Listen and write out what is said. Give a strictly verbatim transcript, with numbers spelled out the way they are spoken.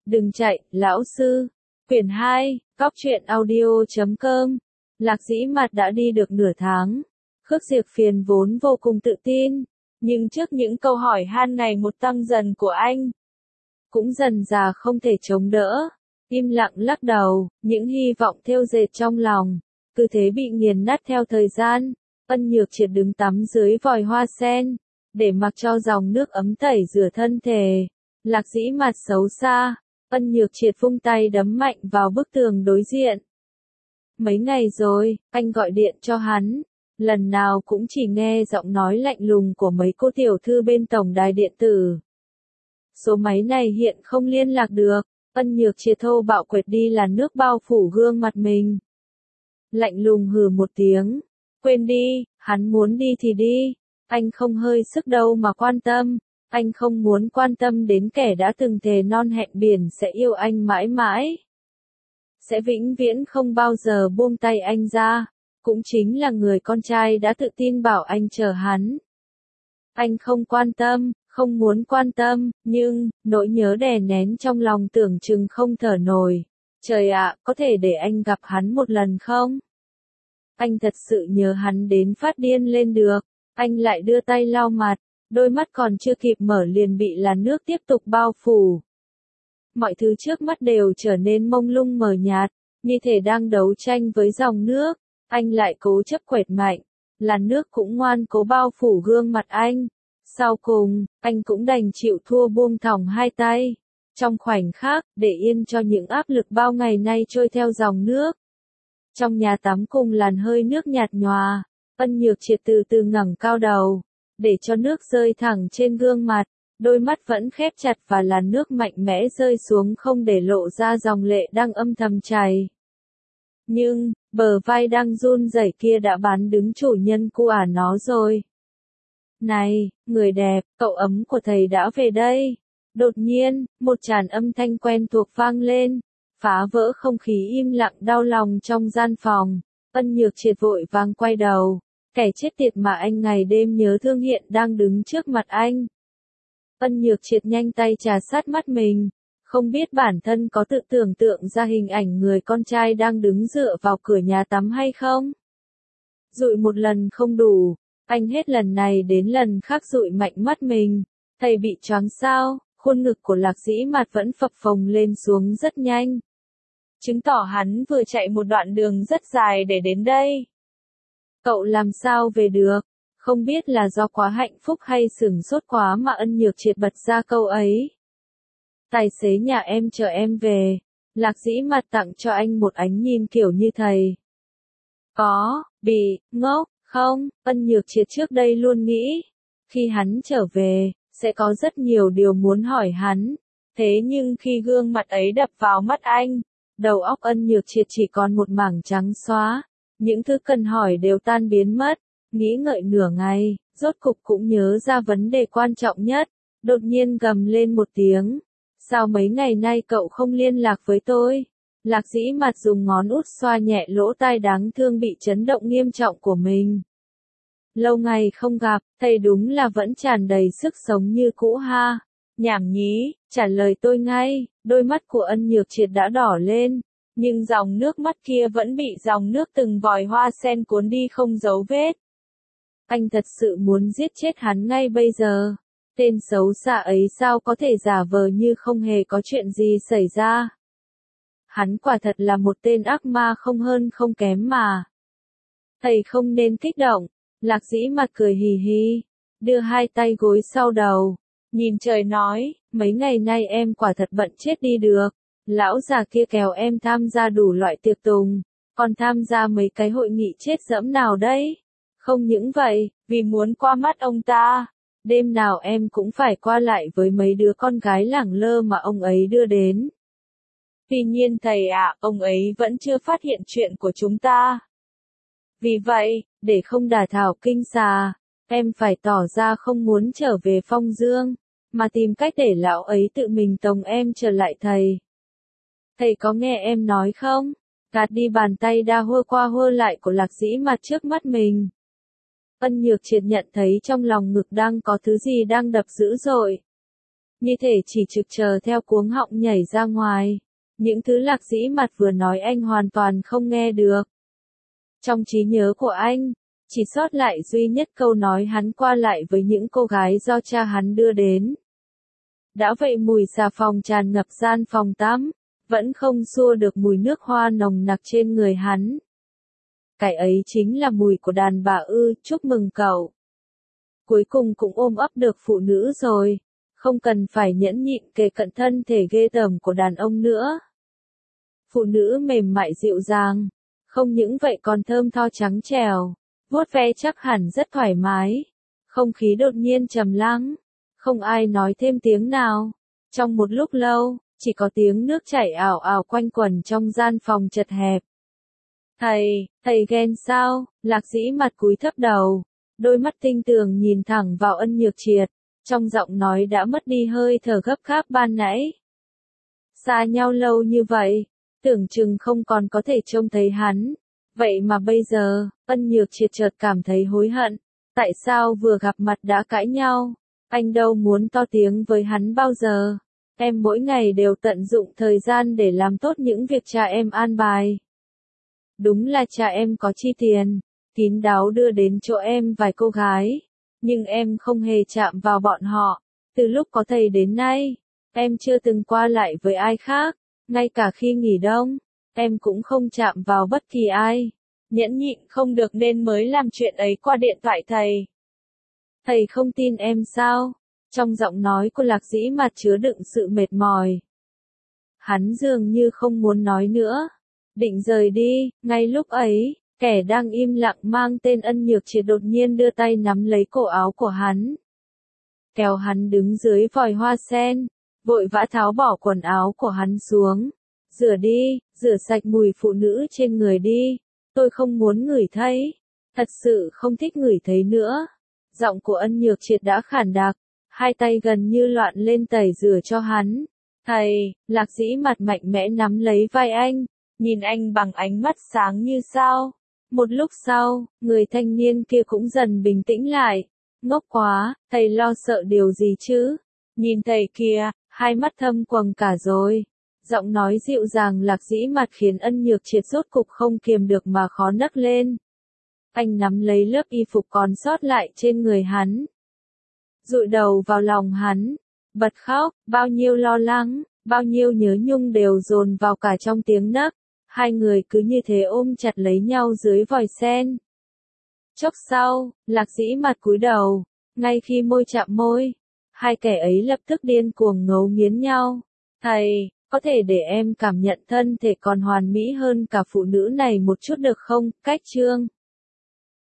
Đừng chạy, lão sư. Quyển hai, Cóc truyện audio chấm com. Lạc Dĩ Mạt đã đi được nửa tháng. Khước Diệp Phiền vốn vô cùng tự tin, nhưng trước những câu hỏi han ngày một tăng dần của anh, cũng dần dà không thể chống đỡ. Im lặng lắc đầu, những hy vọng thêu dệt trong lòng, cứ thế bị nghiền nát theo thời gian. Ân Nhược Triệt đứng tắm dưới vòi hoa sen, để mặc cho dòng nước ấm tẩy rửa thân thể. Lạc Dĩ Mạt xấu xa. Ân Nhược Triệt vung tay đấm mạnh vào bức tường đối diện. Mấy ngày rồi, anh gọi điện cho hắn, lần nào cũng chỉ nghe giọng nói lạnh lùng của mấy cô tiểu thư bên tổng đài điện tử. Số máy này hiện không liên lạc được. Ân Nhược Triệt thô bạo quệt đi làn nước bao phủ gương mặt mình. Lạnh lùng hừ một tiếng. Quên đi, hắn muốn đi thì đi. Anh không hơi sức đâu mà quan tâm. Anh không muốn quan tâm đến kẻ đã từng thề non hẹn biển sẽ yêu anh mãi mãi. Sẽ vĩnh viễn không bao giờ buông tay anh ra. Cũng chính là người con trai đã tự tin bảo anh chờ hắn. Anh không quan tâm, không muốn quan tâm, nhưng, nỗi nhớ đè nén trong lòng tưởng chừng không thở nổi. Trời ạ, có thể để anh gặp hắn một lần không? Anh thật sự nhớ hắn đến phát điên lên được. Anh lại đưa tay lau mặt, đôi mắt còn chưa kịp mở liền bị làn nước tiếp tục bao phủ. Mọi thứ trước mắt đều trở nên mông lung mờ nhạt, như thể đang đấu tranh với dòng nước. Anh lại cố chấp quệt mạnh, làn nước cũng ngoan cố bao phủ gương mặt anh. Sau cùng, anh cũng đành chịu thua buông thõng hai tay. Trong khoảnh khắc, để yên cho những áp lực bao ngày nay trôi theo dòng nước. Trong nhà tắm cùng làn hơi nước nhạt nhòa, Ân Nhược Triệt từ từ ngẩng cao đầu, để cho nước rơi thẳng trên gương mặt. Đôi mắt vẫn khép chặt và làn nước mạnh mẽ rơi xuống không để lộ ra dòng lệ đang âm thầm chảy. Nhưng, bờ vai đang run rẩy kia đã bán đứng chủ nhân của ả nó rồi. Này, người đẹp, cậu ấm của thầy đã về đây. Đột nhiên, một tràng âm thanh quen thuộc vang lên, phá vỡ không khí im lặng đau lòng trong gian phòng. Ân Nhược Triệt vội vàng quay đầu, kẻ chết tiệt mà anh ngày đêm nhớ thương hiện đang đứng trước mặt anh. Ân Nhược Triệt nhanh tay trà sát mắt mình, không biết bản thân có tự tưởng tượng ra hình ảnh người con trai đang đứng dựa vào cửa nhà tắm hay không. Dụi một lần không đủ, anh hết lần này đến lần khác dụi mạnh mắt mình. Thầy bị choáng sao? Khuôn ngực của Lạc Dĩ Mạt vẫn phập phồng lên xuống rất nhanh, chứng tỏ hắn vừa chạy một đoạn đường rất dài để đến đây. Cậu làm sao về được? Không biết là do quá hạnh phúc hay sửng sốt quá mà Ân Nhược Triệt bật ra câu ấy. Tài xế nhà em chờ em về. Lạc Dĩ Mạt tặng cho anh một ánh nhìn kiểu như thầy. Có, bị, ngốc, không, Ân Nhược Triệt trước đây luôn nghĩ, khi hắn trở về, sẽ có rất nhiều điều muốn hỏi hắn. Thế nhưng khi gương mặt ấy đập vào mắt anh, đầu óc Ân Nhược Triệt chỉ còn một mảng trắng xóa. Những thứ cần hỏi đều tan biến mất. Nghĩ ngợi nửa ngày, rốt cục cũng nhớ ra vấn đề quan trọng nhất. Đột nhiên gầm lên một tiếng. Sao mấy ngày nay cậu không liên lạc với tôi? Lạc Dĩ Mạt dùng ngón út xoa nhẹ lỗ tai đáng thương bị chấn động nghiêm trọng của mình. Lâu ngày không gặp, thầy đúng là vẫn tràn đầy sức sống như cũ ha. Nhảm nhí, trả lời tôi ngay. Đôi mắt của Ân Nhược Triệt đã đỏ lên, nhưng dòng nước mắt kia vẫn bị dòng nước từng vòi hoa sen cuốn đi không dấu vết. Anh thật sự muốn giết chết hắn ngay bây giờ. Tên xấu xa ấy sao có thể giả vờ như không hề có chuyện gì xảy ra. Hắn quả thật là một tên ác ma không hơn không kém mà. Thầy không nên kích động. Lạc Dĩ Mạt cười hì hì, đưa hai tay gối sau đầu, nhìn trời nói, mấy ngày nay em quả thật bận chết đi được. Lão già kia kéo em tham gia đủ loại tiệc tùng, còn tham gia mấy cái hội nghị chết dẫm nào đấy. Không những vậy, vì muốn qua mắt ông ta, đêm nào em cũng phải qua lại với mấy đứa con gái lẳng lơ mà ông ấy đưa đến. Tuy nhiên thầy ạ, ông ấy vẫn chưa phát hiện chuyện của chúng ta. Vì vậy, để không đả thảo kinh xà, em phải tỏ ra không muốn trở về Phong Dương, mà tìm cách để lão ấy tự mình tống em trở lại thầy. Thầy có nghe em nói không? Gạt đi bàn tay đa hơ qua hơ lại của Lạc Dĩ Mạt trước mắt mình. Ân Nhược Triệt nhận thấy trong lòng ngực đang có thứ gì đang đập dữ dội. như thể chỉ trực chờ theo cuống họng nhảy ra ngoài. Những thứ Lạc Dĩ Mặt vừa nói anh hoàn toàn không nghe được. Trong trí nhớ của anh, chỉ sót lại duy nhất câu nói hắn qua lại với những cô gái do cha hắn đưa đến. Đã vậy mùi xà phòng tràn ngập gian phòng tắm, vẫn không xua được mùi nước hoa nồng nặc trên người hắn. Cái ấy chính là mùi của đàn bà ư, chúc mừng cậu. Cuối cùng cũng ôm ấp được phụ nữ rồi, không cần phải nhẫn nhịn kề cận thân thể ghê tởm của đàn ông nữa. Phụ nữ mềm mại dịu dàng, không những vậy còn thơm tho trắng trẻo, vuốt ve chắc hẳn rất thoải mái. Không khí đột nhiên trầm lắng, không ai nói thêm tiếng nào. Trong một lúc lâu, chỉ có tiếng nước chảy ảo ảo quanh quẩn trong gian phòng chật hẹp. Thầy, thầy ghen sao? Lạc Dĩ Mặt cúi thấp đầu, đôi mắt tinh tường nhìn thẳng vào Ân Nhược Triệt, trong giọng nói đã mất đi hơi thở gấp gáp ban nãy. Xa nhau lâu như vậy, tưởng chừng không còn có thể trông thấy hắn. Vậy mà bây giờ, Ân Nhược Triệt chợt cảm thấy hối hận. Tại sao vừa gặp mặt đã cãi nhau? Anh đâu muốn to tiếng với hắn bao giờ. Em mỗi ngày đều tận dụng thời gian để làm tốt những việc cha em an bài. Đúng là cha em có chi tiền, kín đáo đưa đến chỗ em vài cô gái. Nhưng em không hề chạm vào bọn họ. Từ lúc có thầy đến nay, em chưa từng qua lại với ai khác. Ngay cả khi nghỉ đông, em cũng không chạm vào bất kỳ ai. Nhẫn nhịn không được nên mới làm chuyện ấy qua điện thoại thầy. Thầy không tin em sao? Trong giọng nói của Lạc Dĩ Mặt chứa đựng sự mệt mỏi. Hắn dường như không muốn nói nữa. Định rời đi, ngay lúc ấy, kẻ đang im lặng mang tên Ân Nhược Triệt đột nhiên đưa tay nắm lấy cổ áo của hắn. Kéo hắn đứng dưới vòi hoa sen, vội vã tháo bỏ quần áo của hắn xuống. Rửa đi, rửa sạch mùi phụ nữ trên người đi. Tôi không muốn ngửi thấy. Thật sự không thích ngửi thấy nữa. Giọng của Ân Nhược Triệt đã khản đặc. Hai tay gần như loạn lên tẩy rửa cho hắn. Thầy, Lạc Dĩ Mặt mạnh mẽ nắm lấy vai anh, nhìn anh bằng ánh mắt sáng như sao. Một lúc sau, người thanh niên kia cũng dần bình tĩnh lại. Ngốc quá, thầy lo sợ điều gì chứ? Nhìn thầy kìa, hai mắt thâm quầng cả rồi. Giọng nói dịu dàng Lạc Dĩ Mặt khiến Ân Nhược Triệt rốt cục không kiềm được mà khó nấc lên. Anh nắm lấy lớp y phục còn sót lại trên người hắn, dụi đầu vào lòng hắn, bật khóc, bao nhiêu lo lắng, bao nhiêu nhớ nhung đều dồn vào cả trong tiếng nấc. Hai người cứ như thế ôm chặt lấy nhau dưới vòi sen. Chốc sau, Lạc Dĩ Mặt cúi đầu, ngay khi môi chạm môi, hai kẻ ấy lập tức điên cuồng ngấu nghiến nhau. Thầy, có thể để em cảm nhận thân thể còn hoàn mỹ hơn cả phụ nữ này một chút được không? Cách chương